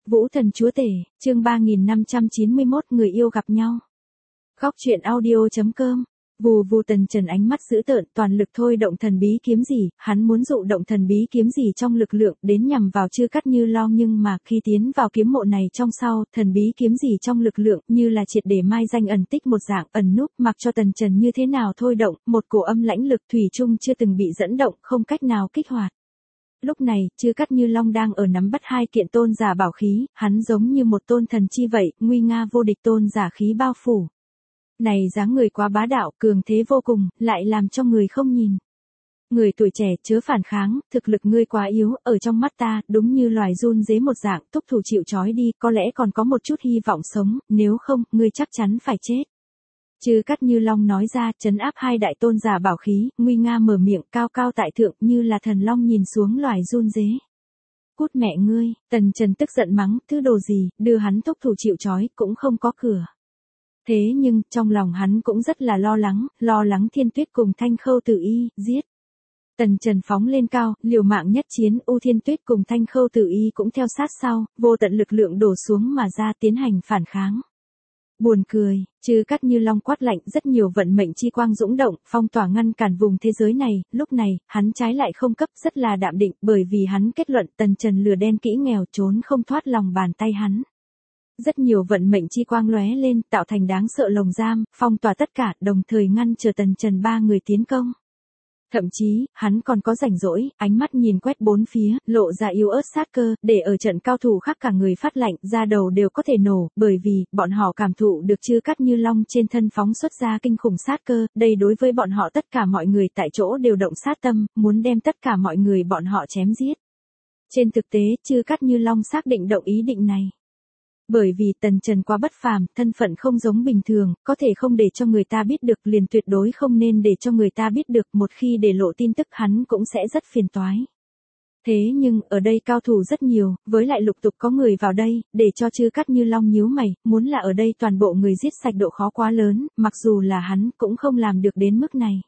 Vũ Thần Chúa Tể, chương 3591 người yêu gặp nhau. Góc truyện audio.com. Vù vù Tần Trần ánh mắt dữ tợn, toàn lực thôi động thần bí kiếm gì, hắn muốn dụ động thần bí kiếm gì trong lực lượng đến nhằm vào Chư Cát Như Long, nhưng mà khi tiến vào kiếm mộ này trong sau, thần bí kiếm gì trong lực lượng như là triệt để mai danh ẩn tích một dạng ẩn núp, mặc cho Tần Trần như thế nào thôi động, một cổ âm lãnh lực thủy chung chưa từng bị dẫn động, không cách nào kích hoạt. Lúc này, Chư Cát Như Long đang ở nắm bắt hai kiện tôn giả bảo khí, hắn giống như một tôn thần chi vậy, nguy nga vô địch tôn giả khí bao phủ. Này dáng người quá bá đạo, cường thế vô cùng, lại làm cho người không nhìn. Người tuổi trẻ chớ phản kháng, thực lực ngươi quá yếu, ở trong mắt ta, đúng như loài run rế một dạng, thúc thủ chịu trói đi, có lẽ còn có một chút hy vọng sống, nếu không, ngươi chắc chắn phải chết. Chư Cát Như Long nói ra, trấn áp hai đại tôn giả bảo khí, nguy nga mở miệng, cao cao tại thượng, như là thần long nhìn xuống loài run rế. Cút mẹ ngươi, Tần Trần tức giận mắng, thứ đồ gì, đưa hắn thúc thủ chịu trói, cũng không có cửa. Thế nhưng, trong lòng hắn cũng rất là lo lắng Thiên Tuyết cùng Thanh Khâu Tử Y, giết. Tần Trần phóng lên cao, liều mạng nhất chiến, U Thiên Tuyết cùng Thanh Khâu Tử Y cũng theo sát sau, vô tận lực lượng đổ xuống mà ra tiến hành phản kháng. Buồn cười, Chư Cát Như Long quát lạnh, rất nhiều vận mệnh chi quang dũng động, phong tỏa ngăn cản vùng thế giới này, lúc này, hắn trái lại không cấp, rất là đạm định, bởi vì hắn kết luận Tần Trần lừa đen kỹ nghèo trốn không thoát lòng bàn tay hắn. Rất nhiều vận mệnh chi quang lóe lên, tạo thành đáng sợ lồng giam, phong tỏa tất cả, đồng thời ngăn chờ Tần Trần ba người tiến công. Thậm chí, hắn còn có rảnh rỗi, ánh mắt nhìn quét bốn phía, lộ ra yếu ớt sát cơ, để ở trận cao thủ khác cả người phát lạnh, da đầu đều có thể nổ, bởi vì, bọn họ cảm thụ được Chư Cát Như Long trên thân phóng xuất ra kinh khủng sát cơ, đây đối với bọn họ tất cả mọi người tại chỗ đều động sát tâm, muốn đem tất cả mọi người bọn họ chém giết. Trên thực tế, Chư Cát Như Long xác định động ý định này. Bởi vì Tần Trần quá bất phàm, thân phận không giống bình thường, có thể không để cho người ta biết được, liền tuyệt đối không nên để cho người ta biết được, một khi để lộ tin tức hắn cũng sẽ rất phiền toái. Thế nhưng, ở đây cao thủ rất nhiều, với lại lục tục có người vào đây, để cho Chư Cát Như Long nhíu mày, muốn là ở đây toàn bộ người giết sạch độ khó quá lớn, mặc dù là hắn cũng không làm được đến mức này.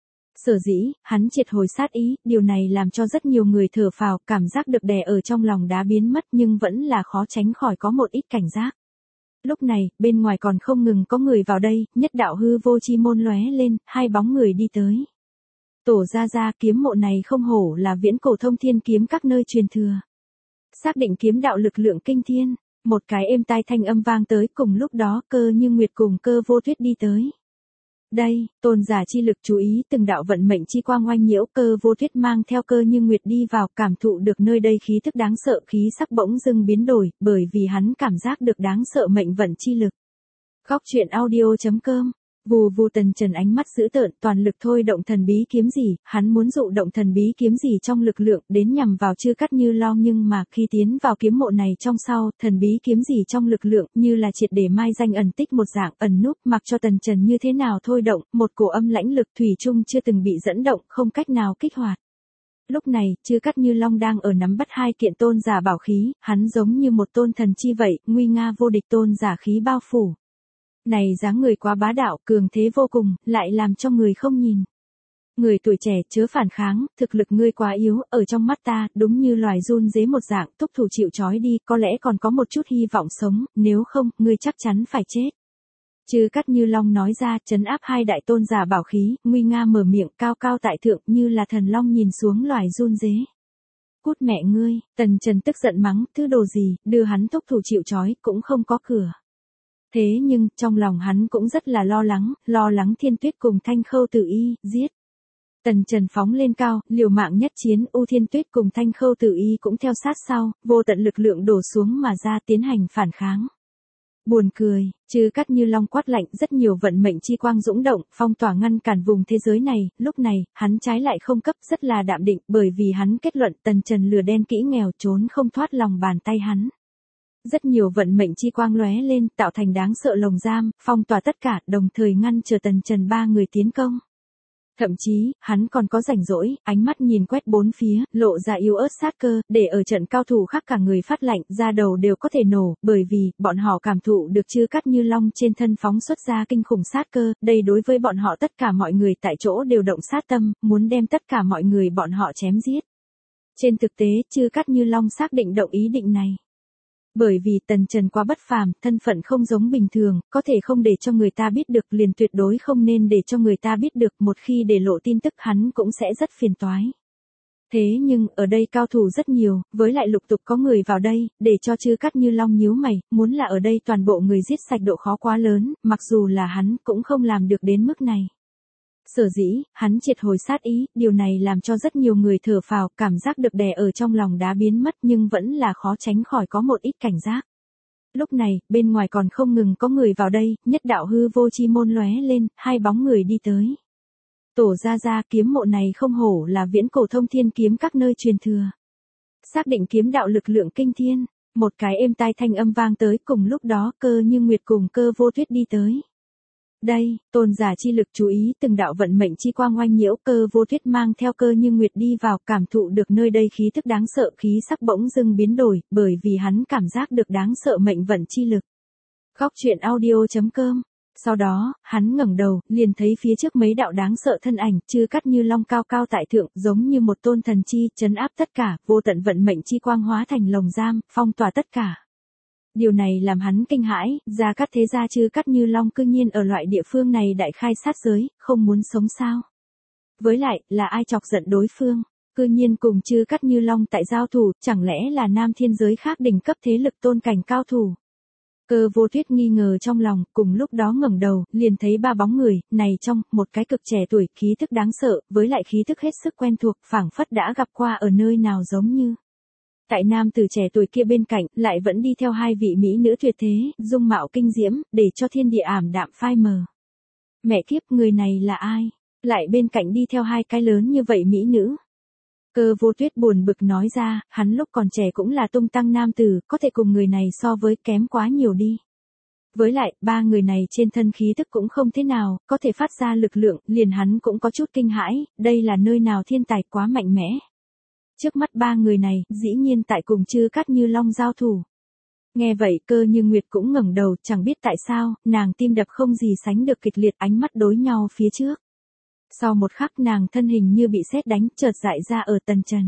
Sở dĩ, hắn triệt hồi sát ý, điều này làm cho rất nhiều người thở phào, cảm giác được đè ở trong lòng đá biến mất nhưng vẫn là khó tránh khỏi có một ít cảnh giác. Lúc này, bên ngoài còn không ngừng có người vào đây, nhất đạo hư vô chi môn lóe lên, hai bóng người đi tới. Tổ ra kiếm mộ này không hổ là viễn cổ thông thiên kiếm các nơi truyền thừa. Xác định kiếm đạo lực lượng kinh thiên, một cái êm tai thanh âm vang tới, cùng lúc đó Cơ Như Nguyệt cùng Cơ Vô Tuyết đi tới. Đây, tôn giả chi lực chú ý từng đạo vận mệnh chi quang oanh nhiễu, Cơ Vô Tuyết mang theo Cơ Như Nguyệt đi vào, cảm thụ được nơi đây khí thức đáng sợ, khí sắc bỗng dưng biến đổi, bởi vì hắn cảm giác được đáng sợ mệnh vận chi lực. Góc truyện audio.com. Vù vù Tần Trần ánh mắt dữ tợn, toàn lực thôi động thần bí kiếm gì, hắn muốn dụ động thần bí kiếm gì trong lực lượng đến nhằm vào Chư Cát Như Long, nhưng mà khi tiến vào kiếm mộ này trong sau, thần bí kiếm gì trong lực lượng như là triệt để mai danh ẩn tích một dạng ẩn núp, mặc cho Tần Trần như thế nào thôi động, một cổ âm lãnh lực thủy chung chưa từng bị dẫn động, không cách nào kích hoạt. Lúc này, Chư Cát Như Long đang ở nắm bắt hai kiện tôn giả bảo khí, hắn giống như một tôn thần chi vậy, nguy nga vô địch tôn giả khí bao phủ. Này dáng người quá bá đạo, cường thế vô cùng, lại làm cho người không nhìn. Người tuổi trẻ chớ phản kháng, thực lực ngươi quá yếu, ở trong mắt ta, đúng như loài run rế một dạng, thúc thủ chịu trói đi, có lẽ còn có một chút hy vọng sống, nếu không, ngươi chắc chắn phải chết. Chư Cát Như Long nói ra, trấn áp hai đại tôn giả bảo khí, nguy nga mở miệng, cao cao tại thượng, như là thần long nhìn xuống loài run rế. Cút mẹ ngươi, Tần Trần tức giận mắng, thứ đồ gì, đưa hắn thúc thủ chịu trói, cũng không có cửa. Thế nhưng, trong lòng hắn cũng rất là lo lắng Thiên Tuyết cùng Thanh Khâu Tử Y, giết. Tần Trần phóng lên cao, liều mạng nhất chiến, U Thiên Tuyết cùng Thanh Khâu Tử Y cũng theo sát sau, vô tận lực lượng đổ xuống mà ra tiến hành phản kháng. Buồn cười, Chư Cát Như Long quát lạnh, rất nhiều vận mệnh chi quang dũng động, phong tỏa ngăn cản vùng thế giới này, lúc này, hắn trái lại không cấp, rất là đạm định, bởi vì hắn kết luận Tần Trần lừa đen kỹ nghèo trốn không thoát lòng bàn tay hắn. Rất nhiều vận mệnh chi quang lóe lên, tạo thành đáng sợ lồng giam, phong tỏa tất cả, đồng thời ngăn chờ Tần Trần ba người tiến công. Thậm chí, hắn còn có rảnh rỗi, ánh mắt nhìn quét bốn phía, lộ ra yếu ớt sát cơ, để ở trận cao thủ khác cả người phát lạnh, da đầu đều có thể nổ, bởi vì, bọn họ cảm thụ được Chư Cát Như Long trên thân phóng xuất ra kinh khủng sát cơ, đây đối với bọn họ tất cả mọi người tại chỗ đều động sát tâm, muốn đem tất cả mọi người bọn họ chém giết. Trên thực tế, Chư Cát Như Long xác định động ý định này. Bởi vì Tần Trần quá bất phàm, thân phận không giống bình thường, có thể không để cho người ta biết được, liền tuyệt đối không nên để cho người ta biết được, một khi để lộ tin tức hắn cũng sẽ rất phiền toái. Thế nhưng, ở đây cao thủ rất nhiều, với lại lục tục có người vào đây, để cho Chư Cát Như Long nhíu mày, muốn là ở đây toàn bộ người giết sạch độ khó quá lớn, mặc dù là hắn cũng không làm được đến mức này. Sở dĩ, hắn triệt hồi sát ý, điều này làm cho rất nhiều người thở phào, cảm giác được đè ở trong lòng đã biến mất nhưng vẫn là khó tránh khỏi có một ít cảnh giác. Lúc này, bên ngoài còn không ngừng có người vào đây, nhất đạo hư vô chi môn lóe lên, hai bóng người đi tới. Tổ ra kiếm mộ này không hổ là viễn cổ thông thiên kiếm các nơi truyền thừa. Xác định kiếm đạo lực lượng kinh thiên, một cái êm tai thanh âm vang tới, cùng lúc đó Cơ Như Nguyệt cùng Cơ Vô Tuyết đi tới. Đây, tôn giả chi lực chú ý từng đạo vận mệnh chi quang oanh nhiễu, Cơ Vô Tuyết mang theo Cơ Như Nguyệt đi vào, cảm thụ được nơi đây khí tức đáng sợ, khí sắc bỗng dưng biến đổi, bởi vì hắn cảm giác được đáng sợ mệnh vận chi lực. Góc truyện audio.com. Sau đó, hắn ngẩng đầu, liền thấy phía trước mấy đạo đáng sợ thân ảnh, Chư Cát Như Long cao cao tại thượng, giống như một tôn thần chi, trấn áp tất cả, vô tận vận mệnh chi quang hóa thành lồng giam, phong tỏa tất cả. Điều này làm hắn kinh hãi, Gia Cát thế gia Chư Cát Như Long cư nhiên ở loại địa phương này đại khai sát giới, không muốn sống sao? Với lại, là ai chọc giận đối phương? Cư nhiên cùng Chư Cát Như Long tại giao thủ, chẳng lẽ là nam thiên giới khác đỉnh cấp thế lực tôn cảnh cao thủ? Cơ Vô Tuyết nghi ngờ trong lòng, cùng lúc đó ngẩng đầu, liền thấy ba bóng người, này trong, một cái cực trẻ tuổi, khí thức đáng sợ, với lại khí thức hết sức quen thuộc, phảng phất đã gặp qua ở nơi nào giống như. Tại nam tử trẻ tuổi kia bên cạnh, lại vẫn đi theo hai vị mỹ nữ tuyệt thế, dung mạo kinh diễm, để cho thiên địa ảm đạm phai mờ. Mẹ kiếp, người này là ai? Lại bên cạnh đi theo hai cái lớn như vậy mỹ nữ. Cơ Vô Tuyết buồn bực nói ra, hắn lúc còn trẻ cũng là tung tăng nam tử, có thể cùng người này so với kém quá nhiều đi. Với lại, ba người này trên thân khí thức cũng không thế nào, có thể phát ra lực lượng, liền hắn cũng có chút kinh hãi, đây là nơi nào thiên tài quá mạnh mẽ. Trước mắt ba người này, dĩ nhiên tại cùng Chư Cát Như Long giao thủ. Nghe vậy Cơ Như Nguyệt cũng ngẩng đầu, chẳng biết tại sao, nàng tim đập không gì sánh được kịch liệt, ánh mắt đối nhau phía trước. Sau một khắc nàng thân hình như bị sét đánh, chợt dại ra ở Tần Trần.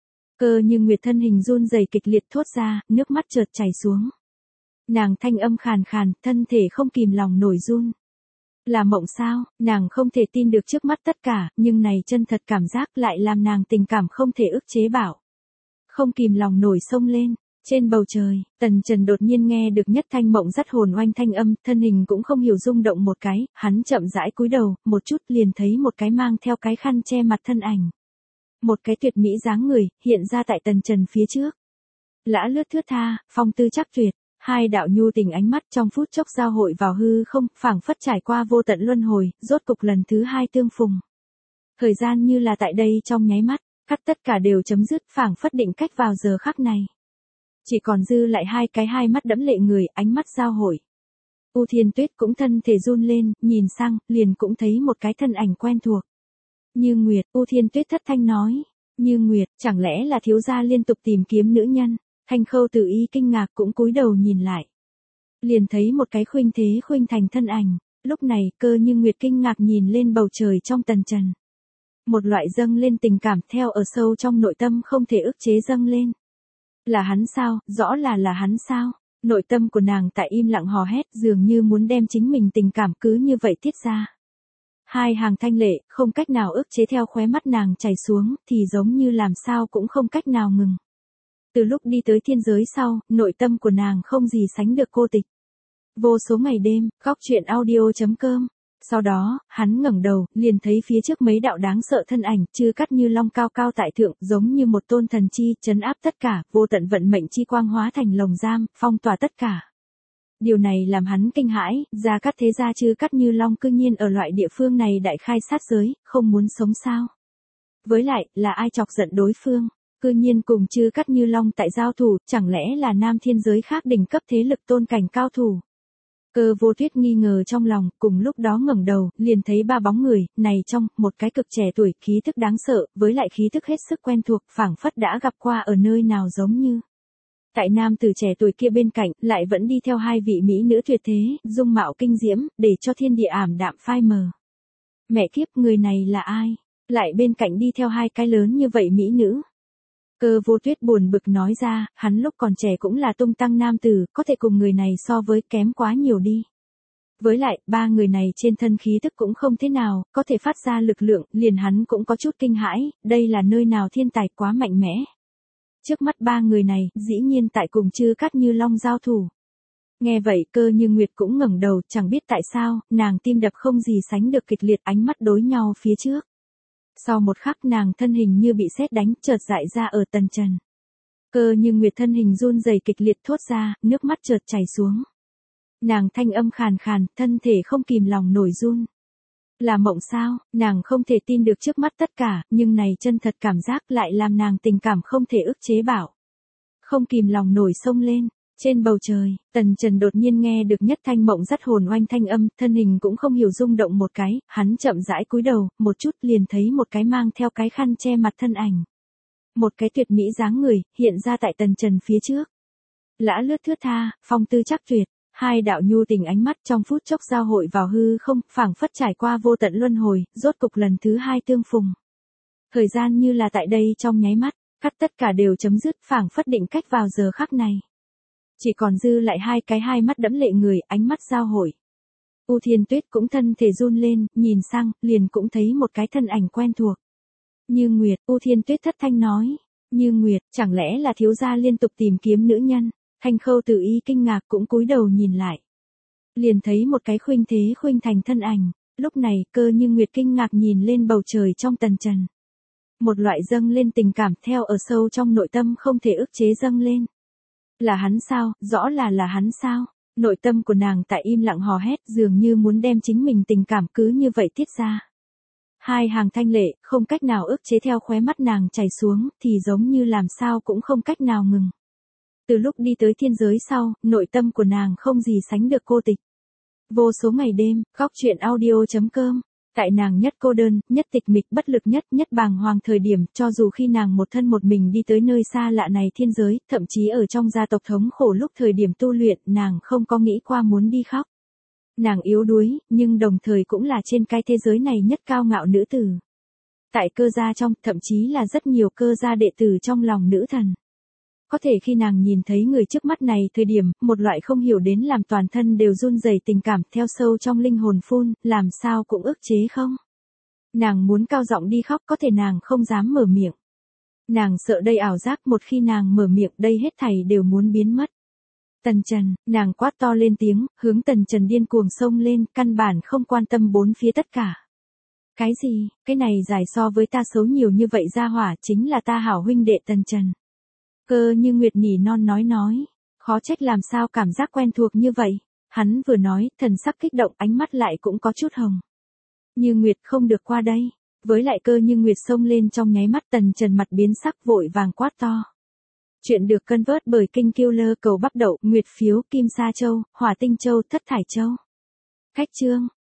Cơ Như Nguyệt thân hình run rẩy kịch liệt thốt ra, nước mắt chợt chảy xuống. Nàng thanh âm khàn khàn, thân thể không kìm lòng nổi run. Là mộng sao? Nàng không thể tin được trước mắt tất cả, nhưng này chân thật cảm giác lại làm nàng tình cảm không thể ức chế bảo. Không kìm lòng nổi xông lên. Trên bầu trời, Tần Trần đột nhiên nghe được nhất thanh mộng dắt hồn oanh thanh âm, thân hình cũng không hiểu rung động một cái, hắn chậm rãi cúi đầu, một chút liền thấy một cái mang theo cái khăn che mặt thân ảnh. Một cái tuyệt mỹ dáng người, hiện ra tại Tần Trần phía trước. Lã lướt thướt tha, phong tư chắc tuyệt, hai đạo nhu tình ánh mắt trong phút chốc giao hội vào hư không, phảng phất trải qua vô tận luân hồi, rốt cục lần thứ hai tương phùng. Thời gian như là tại đây trong nháy mắt, tất cả đều chấm dứt, phảng phất định cách vào giờ khắc này. Chỉ còn dư lại hai cái hai mắt đẫm lệ người, ánh mắt giao hội. U Thiên Tuyết cũng thân thể run lên, nhìn sang, liền cũng thấy một cái thân ảnh quen thuộc. Như Nguyệt, U Thiên Tuyết thất thanh nói. Như Nguyệt, chẳng lẽ là thiếu gia liên tục tìm kiếm nữ nhân? Thanh Khâu Tử Y kinh ngạc cũng cúi đầu nhìn lại. Liền thấy một cái khuynh thế khuynh thành thân ảnh. Lúc này, Cơ Như Nguyệt kinh ngạc nhìn lên bầu trời trong Tần Trần. Một loại dâng lên tình cảm theo ở sâu trong nội tâm không thể ức chế dâng lên. Là hắn sao, rõ là hắn sao? Nội tâm của nàng tại im lặng hò hét, dường như muốn đem chính mình tình cảm cứ như vậy tiết ra. Hai hàng thanh lệ, không cách nào ức chế theo khóe mắt nàng chảy xuống, thì giống như làm sao cũng không cách nào ngừng. Từ lúc đi tới thiên giới sau, nội tâm của nàng không gì sánh được cô tịch. Vô số ngày đêm, góc truyện audio.com. Sau đó, hắn ngẩng đầu, liền thấy phía trước mấy đạo đáng sợ thân ảnh, Chư Cát Như Long cao cao tại thượng, giống như một tôn thần chi, trấn áp tất cả, vô tận vận mệnh chi quang hóa thành lồng giam, phong tỏa tất cả. Điều này làm hắn kinh hãi, Gia Cát thế gia Chư Cát Như Long cư nhiên ở loại địa phương này đại khai sát giới, không muốn sống sao? Với lại, là ai chọc giận đối phương? Cư nhiên cùng Chư Cát Như Long tại giao thủ, chẳng lẽ là nam thiên giới khác đỉnh cấp thế lực tôn cảnh cao thủ? Cơ Vô Tuyết nghi ngờ trong lòng, cùng lúc đó ngẩng đầu, liền thấy ba bóng người, này trong, một cái cực trẻ tuổi, khí thức đáng sợ, với lại khí thức hết sức quen thuộc, phảng phất đã gặp qua ở nơi nào giống như. Tại nam tử trẻ tuổi kia bên cạnh, lại vẫn đi theo hai vị mỹ nữ tuyệt thế, dung mạo kinh diễm, để cho thiên địa ảm đạm phai mờ. Mẹ kiếp, người này là ai? Lại bên cạnh đi theo hai cái lớn như vậy mỹ nữ. Cơ Vô Tuyết buồn bực nói ra, hắn lúc còn trẻ cũng là tung tăng nam tử, có thể cùng người này so với kém quá nhiều đi. Với lại, ba người này trên thân khí tức cũng không thế nào, có thể phát ra lực lượng, liền hắn cũng có chút kinh hãi, đây là nơi nào thiên tài quá mạnh mẽ. Trước mắt ba người này, dĩ nhiên tại cùng Chư Cát Như Long giao thủ. Nghe vậy Cơ Như Nguyệt cũng ngẩng đầu, chẳng biết tại sao, nàng tim đập không gì sánh được kịch liệt, ánh mắt đối nhau phía trước. Sau một khắc nàng thân hình như bị sét đánh, chợt dại ra ở Tần Trần. Cơ Như Nguyệt thân hình run rẩy kịch liệt thốt ra, nước mắt chợt chảy xuống. Nàng thanh âm khàn khàn, thân thể không kìm lòng nổi run. Là mộng sao, nàng không thể tin được trước mắt tất cả, nhưng này chân thật cảm giác lại làm nàng tình cảm không thể ức chế bảo. Không kìm lòng nổi xông lên. Trên bầu trời, Tần Trần đột nhiên nghe được nhất thanh mộng dắt hồn oanh thanh âm, thân hình cũng không hiểu rung động một cái, hắn chậm rãi cúi đầu, một chút liền thấy một cái mang theo cái khăn che mặt thân ảnh. Một cái tuyệt mỹ dáng người, hiện ra tại Tần Trần phía trước. Lã lướt thướt tha, phong tư chắc tuyệt, hai đạo nhu tình ánh mắt trong phút chốc giao hội vào hư không, phảng phất trải qua vô tận luân hồi, rốt cục lần thứ hai tương phùng. Thời gian như là tại đây trong nháy mắt, cắt tất cả đều chấm dứt, phảng phất định cách vào giờ khắc này. Chỉ còn dư lại hai mắt đẫm lệ người, ánh mắt giao hội. U Thiên Tuyết cũng thân thể run lên, nhìn sang, liền cũng thấy một cái thân ảnh quen thuộc. Như Nguyệt, U Thiên Tuyết thất thanh nói. Như Nguyệt, chẳng lẽ là thiếu gia liên tục tìm kiếm nữ nhân? Thanh Khâu Tử Y kinh ngạc cũng cúi đầu nhìn lại. Liền thấy một cái khuynh thế khuynh thành thân ảnh, lúc này Cơ Như Nguyệt kinh ngạc nhìn lên bầu trời trong Tần Trần. Một loại dâng lên tình cảm theo ở sâu trong nội tâm không thể ức chế dâng lên. Là hắn sao, rõ là hắn sao? Nội tâm của nàng tại im lặng hò hét, dường như muốn đem chính mình tình cảm cứ như vậy tiết ra. Hai hàng thanh lệ, không cách nào ức chế theo khóe mắt nàng chảy xuống, thì giống như làm sao cũng không cách nào ngừng. Từ lúc đi tới thiên giới sau, nội tâm của nàng không gì sánh được cô tịch. Vô số ngày đêm, khóc chuyện audio.com. Tại nàng nhất cô đơn, nhất tịch mịch bất lực nhất bàng hoàng thời điểm, cho dù khi nàng một thân một mình đi tới nơi xa lạ này thiên giới, thậm chí ở trong gia tộc thống khổ lúc thời điểm tu luyện, nàng không có nghĩ qua muốn đi khóc. Nàng yếu đuối, nhưng đồng thời cũng là trên cái thế giới này nhất cao ngạo nữ tử. Tại Cơ gia trong, thậm chí là rất nhiều Cơ gia đệ tử trong lòng nữ thần. Có thể khi nàng nhìn thấy người trước mắt này thời điểm, một loại không hiểu đến làm toàn thân đều run rẩy tình cảm theo sâu trong linh hồn phun, làm sao cũng ức chế không. Nàng muốn cao giọng đi khóc, có thể nàng không dám mở miệng. Nàng sợ đây ảo giác, một khi nàng mở miệng đây hết thảy đều muốn biến mất. Tần Trần, nàng quát to lên tiếng, hướng Tần Trần điên cuồng xông lên, căn bản không quan tâm bốn phía tất cả. Cái gì, cái này dài so với ta xấu nhiều như vậy ra hỏa chính là ta hảo huynh đệ Tần Trần. Cơ Như Nguyệt nỉ non nói, khó trách làm sao cảm giác quen thuộc như vậy. Hắn vừa nói, thần sắc kích động, ánh mắt lại cũng có chút hồng. Như Nguyệt không được qua đây. Với lại Cơ Như Nguyệt xông lên trong nháy mắt, Tần Trần mặt biến sắc vội vàng quát to. Chuyện được cân vớt bởi Kinh Killer cầu bắp đậu, Nguyệt phiếu, Kim Sa Châu, Hỏa Tinh Châu, Thất Thải Châu. Khách chương.